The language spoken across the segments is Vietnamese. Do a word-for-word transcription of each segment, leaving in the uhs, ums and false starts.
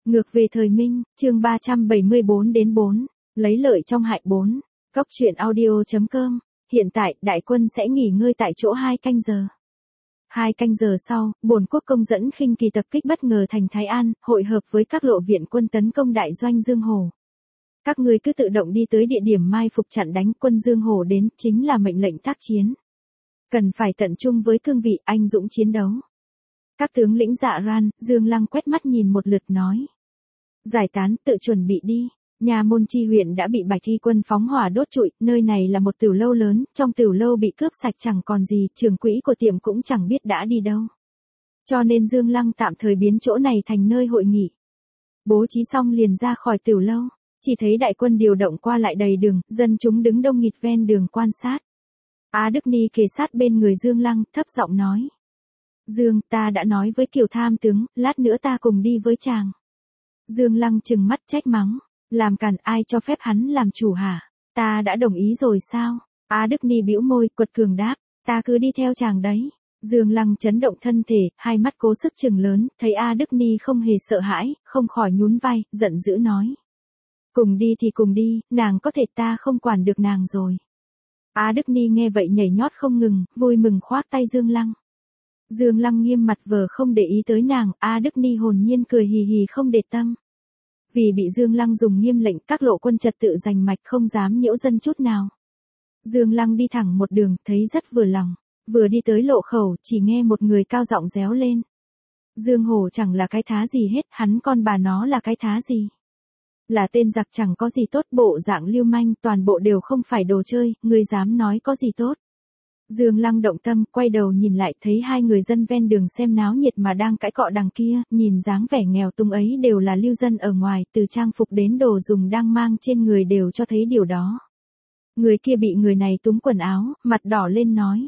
Ngược về thời Minh, chương ba trăm bảy mươi bốn đến bốn, lấy lợi trong hại bốn. Cốc truyện audio.com. Hiện tại, đại quân sẽ nghỉ ngơi tại chỗ hai canh giờ. Hai canh giờ sau, bổn quốc công dẫn khinh kỳ tập kích bất ngờ thành Thái An, hội hợp với các lộ viện quân tấn công đại doanh Dương Hổ. Các ngươi cứ tự động đi tới địa điểm mai phục chặn đánh, quân Dương Hổ đến, chính là mệnh lệnh tác chiến. Cần phải tận trung với cương vị anh dũng chiến đấu. Các tướng lĩnh dạ ran, Dương Lăng quét mắt nhìn một lượt nói. Giải tán, tự chuẩn bị đi. Nhà môn chi huyện đã bị Bạch Thi quân phóng hỏa đốt trụi, nơi này là một tửu lâu lớn, trong tửu lâu bị cướp sạch chẳng còn gì, trưởng quỹ của tiệm cũng chẳng biết đã đi đâu. Cho nên Dương Lăng tạm thời biến chỗ này thành nơi hội nghị. Bố trí xong liền ra khỏi tửu lâu, chỉ thấy đại quân điều động qua lại đầy đường, dân chúng đứng đông nghịt ven đường quan sát. Á Đức Ni kề sát bên người Dương Lăng, thấp giọng nói. Dương, ta đã nói với Kiều tham tướng, lát nữa ta cùng đi với chàng. Dương Lăng trừng mắt trách mắng. Làm càn, ai cho phép hắn làm chủ hả? Ta đã đồng ý rồi sao? Á Đức Ni bĩu môi, quật cường đáp. Ta cứ đi theo chàng đấy. Dương Lăng chấn động thân thể, hai mắt cố sức trừng lớn, thấy A Đức Ni không hề sợ hãi, không khỏi nhún vai, giận dữ nói. Cùng đi thì cùng đi, nàng có thể ta không quản được nàng rồi. Á Đức Ni nghe vậy nhảy nhót không ngừng, vui mừng khoác tay Dương Lăng. Dương Lăng nghiêm mặt vờ không để ý tới nàng, A Đức Ni hồn nhiên cười hì hì không để tâm. Vì bị Dương Lăng dùng nghiêm lệnh, các lộ quân trật tự giành mạch không dám nhiễu dân chút nào. Dương Lăng đi thẳng một đường, thấy rất vừa lòng. Vừa đi tới lộ khẩu, chỉ nghe một người cao giọng réo lên. Dương Hổ chẳng là cái thá gì hết, hắn con bà nó là cái thá gì. Là tên giặc chẳng có gì tốt, bộ dạng lưu manh, toàn bộ đều không phải đồ chơi, ngươi dám nói có gì tốt. Dương Lăng động tâm, quay đầu nhìn lại, thấy hai người dân ven đường xem náo nhiệt mà đang cãi cọ đằng kia, nhìn dáng vẻ nghèo túng ấy đều là lưu dân ở ngoài, từ trang phục đến đồ dùng đang mang trên người đều cho thấy điều đó. Người kia bị người này túm quần áo, mặt đỏ lên nói.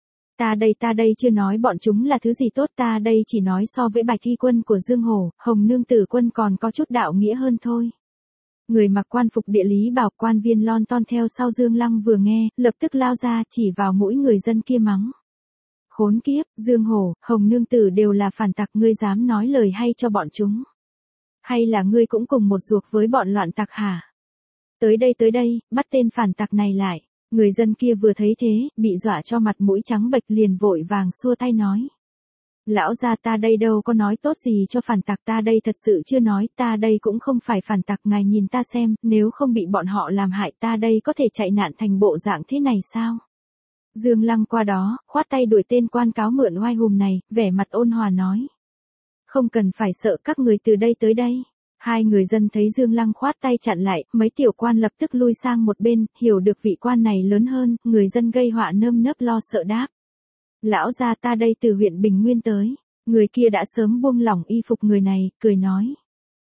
Ta đây ta đây chưa nói bọn chúng là thứ gì tốt, ta đây chỉ nói so với Bạch Thi quân của Dương Hổ, Hồng Nương Tử quân còn có chút đạo nghĩa hơn thôi. Người mặc quan phục địa lý bảo quan viên lon ton theo sau Dương Lăng vừa nghe, lập tức lao ra chỉ vào mũi người dân kia mắng. Khốn kiếp, Dương Hổ, Hồng Nương Tử đều là phản tặc, ngươi dám nói lời hay cho bọn chúng. Hay là ngươi cũng cùng một ruột với bọn loạn tặc hả? Tới đây tới đây, bắt tên phản tặc này lại. Người dân kia vừa thấy thế, bị dọa cho mặt mũi trắng bệch liền vội vàng xua tay nói. Lão gia ta đây đâu có nói tốt gì cho phản tặc, ta đây thật sự chưa nói, ta đây cũng không phải phản tặc, ngài nhìn ta xem, nếu không bị bọn họ làm hại ta đây có thể chạy nạn thành bộ dạng thế này sao? Dương Lăng qua đó, khoát tay đuổi tên quan cáo mượn oai hùm này, vẻ mặt ôn hòa nói. Không cần phải sợ, các người từ đây tới đây. Hai người dân thấy Dương Lăng khoát tay chặn lại, mấy tiểu quan lập tức lui sang một bên, hiểu được vị quan này lớn hơn, người dân gây họa nơm nớp lo sợ đáp. Lão gia ta đây từ huyện Bình Nguyên tới. Người kia đã sớm buông lỏng y phục người này, cười nói.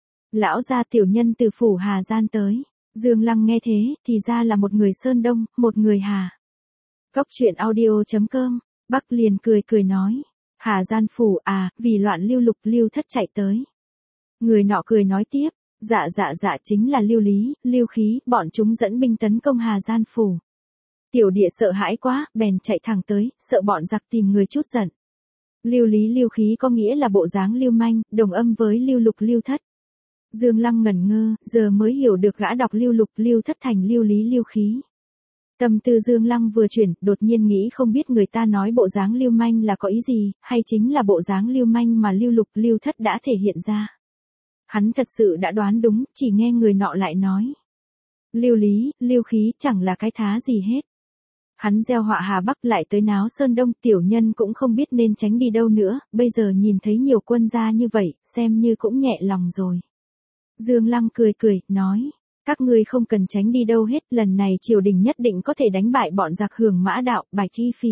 Lão gia tiểu nhân từ phủ Hà Gian tới. Dương Lăng nghe thế, thì ra là một người Sơn Đông, một người Hà. Cốc truyện audio.com. Bắc liền cười cười nói. Hà Gian phủ à, vì loạn lưu lục lưu thất chạy tới. Người nọ cười nói tiếp. Dạ dạ dạ chính là lưu lý, lưu khí, bọn chúng dẫn binh tấn công Hà Gian phủ. Tiểu địa sợ hãi quá, bèn chạy thẳng tới, sợ bọn giặc tìm người chút giận. Lưu lý lưu khí có nghĩa là bộ dáng lưu manh, đồng âm với lưu lục lưu thất. Dương Lăng ngẩn ngơ, giờ mới hiểu được gã đọc lưu lục lưu thất thành lưu lý lưu khí. Tâm tư Dương Lăng vừa chuyển, đột nhiên nghĩ không biết người ta nói bộ dáng lưu manh là có ý gì, hay chính là bộ dáng lưu manh mà lưu lục lưu thất đã thể hiện ra. Hắn thật sự đã đoán đúng, chỉ nghe người nọ lại nói. Lưu lý, lưu khí chẳng là cái thá gì hết. Hắn gieo họa Hà Bắc lại tới náo Sơn Đông, tiểu nhân cũng không biết nên tránh đi đâu nữa, bây giờ nhìn thấy nhiều quân ra như vậy, xem như cũng nhẹ lòng rồi. Dương Lăng cười cười, nói, các ngươi không cần tránh đi đâu hết, lần này triều đình nhất định có thể đánh bại bọn giặc Hưởng Mã Đạo, Bạch Thi Phì.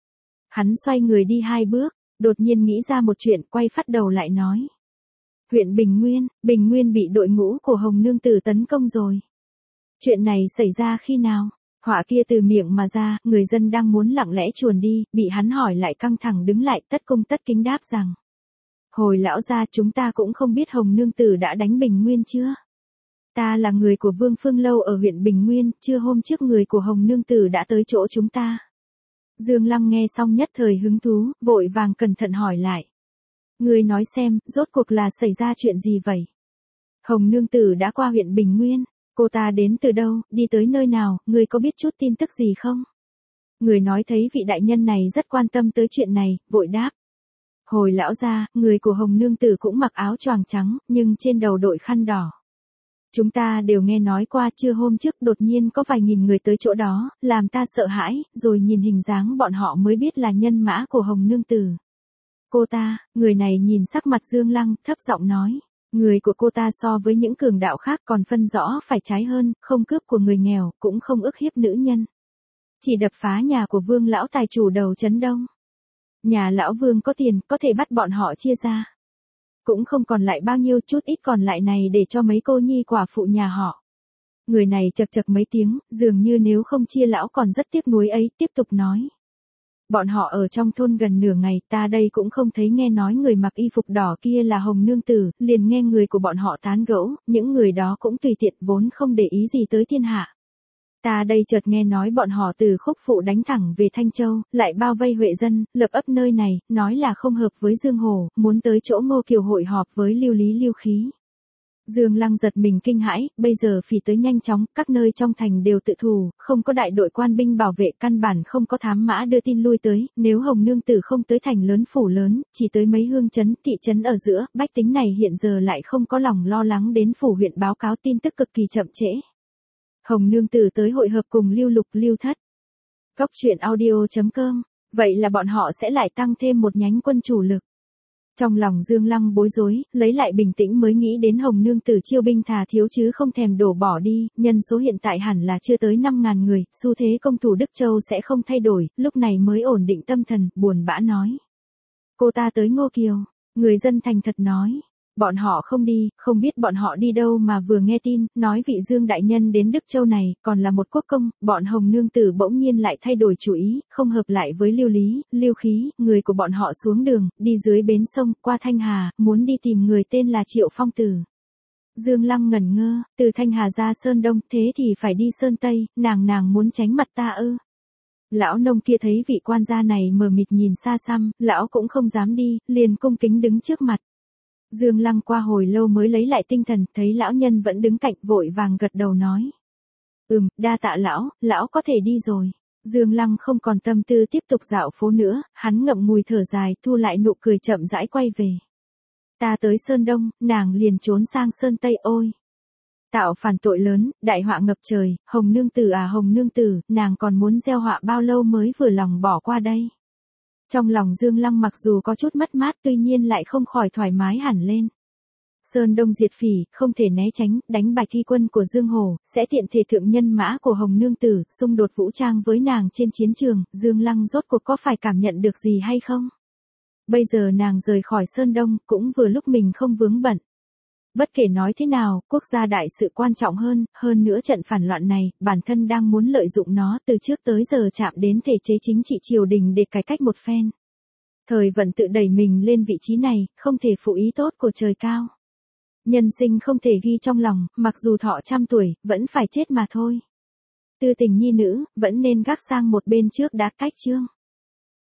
Hắn xoay người đi hai bước, đột nhiên nghĩ ra một chuyện, quay phát đầu lại nói. Huyện Bình Nguyên, Bình Nguyên bị đội ngũ của Hồng Nương Tử tấn công rồi. Chuyện này xảy ra khi nào? Họa kia từ miệng mà ra, người dân đang muốn lặng lẽ chuồn đi, bị hắn hỏi lại căng thẳng đứng lại, tất cung tất kính đáp rằng. Hồi lão gia chúng ta cũng không biết Hồng Nương Tử đã đánh Bình Nguyên chưa? Ta là người của Vương Phương Lâu ở huyện Bình Nguyên, chưa hôm trước người của Hồng Nương Tử đã tới chỗ chúng ta. Dương Lăng nghe xong nhất thời hứng thú, vội vàng cẩn thận hỏi lại. Người nói xem, rốt cuộc là xảy ra chuyện gì vậy? Hồng nương tử đã qua huyện Bình Nguyên, cô ta đến từ đâu, đi tới nơi nào, ngươi có biết chút tin tức gì không? Người nói thấy vị đại nhân này rất quan tâm tới chuyện này, vội đáp. Hồi lão gia, người của Hồng nương tử cũng mặc áo choàng trắng, nhưng trên đầu đội khăn đỏ. Chúng ta đều nghe nói qua, trưa hôm trước đột nhiên có vài nghìn người tới chỗ đó, làm ta sợ hãi, rồi nhìn hình dáng bọn họ mới biết là nhân mã của Hồng nương tử. Cô ta, người này nhìn sắc mặt Dương Lăng, thấp giọng nói, người của cô ta so với những cường đạo khác còn phân rõ phải trái hơn, không cướp của người nghèo, cũng không ức hiếp nữ nhân. Chỉ đập phá nhà của Vương lão tài chủ đầu trấn Đông. Nhà lão Vương có tiền, có thể bắt bọn họ chia ra. Cũng không còn lại bao nhiêu, chút ít còn lại này để cho mấy cô nhi quả phụ nhà họ. Người này chật chật mấy tiếng, dường như nếu không chia lão còn rất tiếc nuối ấy, tiếp tục nói. Bọn họ ở trong thôn gần nửa ngày, ta đây cũng không thấy nghe nói người mặc y phục đỏ kia là Hồng nương tử, liền nghe người của bọn họ tán gẫu, những người đó cũng tùy tiện vốn không để ý gì tới thiên hạ. Ta đây chợt nghe nói bọn họ từ Khúc Phụ đánh thẳng về Thanh Châu, lại bao vây Huệ dân, lập ấp nơi này, nói là không hợp với Dương Hồ, muốn tới chỗ Ngô Kiều hội họp với Lưu Lý Lưu Khí. Dương Lăng giật mình kinh hãi, bây giờ phỉ tới nhanh chóng, các nơi trong thành đều tự thủ, không có đại đội quan binh bảo vệ, căn bản không có thám mã đưa tin lui tới, nếu Hồng nương tử không tới thành lớn phủ lớn, chỉ tới mấy hương trấn, thị trấn ở giữa, bách tính này hiện giờ lại không có lòng lo lắng đến phủ huyện báo cáo tin tức cực kỳ chậm trễ. Hồng nương tử tới hội hợp cùng Lưu Lục Lưu Thất. Cốc truyện audio chấm com, vậy là bọn họ sẽ lại tăng thêm một nhánh quân chủ lực. Trong lòng Dương Lăng bối rối, lấy lại bình tĩnh mới nghĩ đến Hồng nương tử chiêu binh thà thiếu chứ không thèm đổ bỏ đi, nhân số hiện tại hẳn là chưa tới năm ngàn người, xu thế công thủ Đức Châu sẽ không thay đổi, lúc này mới ổn định tâm thần, buồn bã nói. Cô ta tới Ngô Kiều, người dân thành thật nói. Bọn họ không đi, không biết bọn họ đi đâu mà vừa nghe tin, nói vị Dương đại nhân đến Đức Châu này, còn là một quốc công, bọn Hồng nương tử bỗng nhiên lại thay đổi chủ ý, không hợp lại với Lưu Lý, Lưu Khí, người của bọn họ xuống đường, đi dưới bến sông, qua Thanh Hà, muốn đi tìm người tên là Triệu Phong Tử. Dương Lăng ngẩn ngơ, từ Thanh Hà ra Sơn Đông, thế thì phải đi Sơn Tây, nàng nàng muốn tránh mặt ta ư. Lão nông kia thấy vị quan gia này mờ mịt nhìn xa xăm, lão cũng không dám đi, liền cung kính đứng trước mặt. Dương Lăng qua hồi lâu mới lấy lại tinh thần, thấy lão nhân vẫn đứng cạnh, vội vàng gật đầu nói. Ừm, đa tạ lão, lão có thể đi rồi. Dương Lăng không còn tâm tư tiếp tục dạo phố nữa, hắn ngậm ngùi thở dài, thu lại nụ cười chậm rãi quay về. Ta tới Sơn Đông, nàng liền trốn sang Sơn Tây ôi. Tạo phản tội lớn, đại họa ngập trời, Hồng nương tử à Hồng nương tử, nàng còn muốn gieo họa bao lâu mới vừa lòng bỏ qua đây. Trong lòng Dương Lăng mặc dù có chút mất mát tuy nhiên lại không khỏi thoải mái hẳn lên. Sơn Đông diệt phỉ, không thể né tránh, đánh bại thi quân của Dương Hồ, sẽ tiện thể thượng nhân mã của Hồng nương tử, xung đột vũ trang với nàng trên chiến trường, Dương Lăng rốt cuộc có phải cảm nhận được gì hay không? Bây giờ nàng rời khỏi Sơn Đông, cũng vừa lúc mình không vướng bận. Bất kể nói thế nào, quốc gia đại sự quan trọng hơn, hơn nữa trận phản loạn này, bản thân đang muốn lợi dụng nó từ trước tới giờ chạm đến thể chế chính trị triều đình để cải cách một phen. Thời vận tự đẩy mình lên vị trí này, không thể phụ ý tốt của trời cao. Nhân sinh không thể ghi trong lòng, mặc dù thọ trăm tuổi, vẫn phải chết mà thôi. Tư tình nhi nữ, vẫn nên gác sang một bên trước đã cách chương.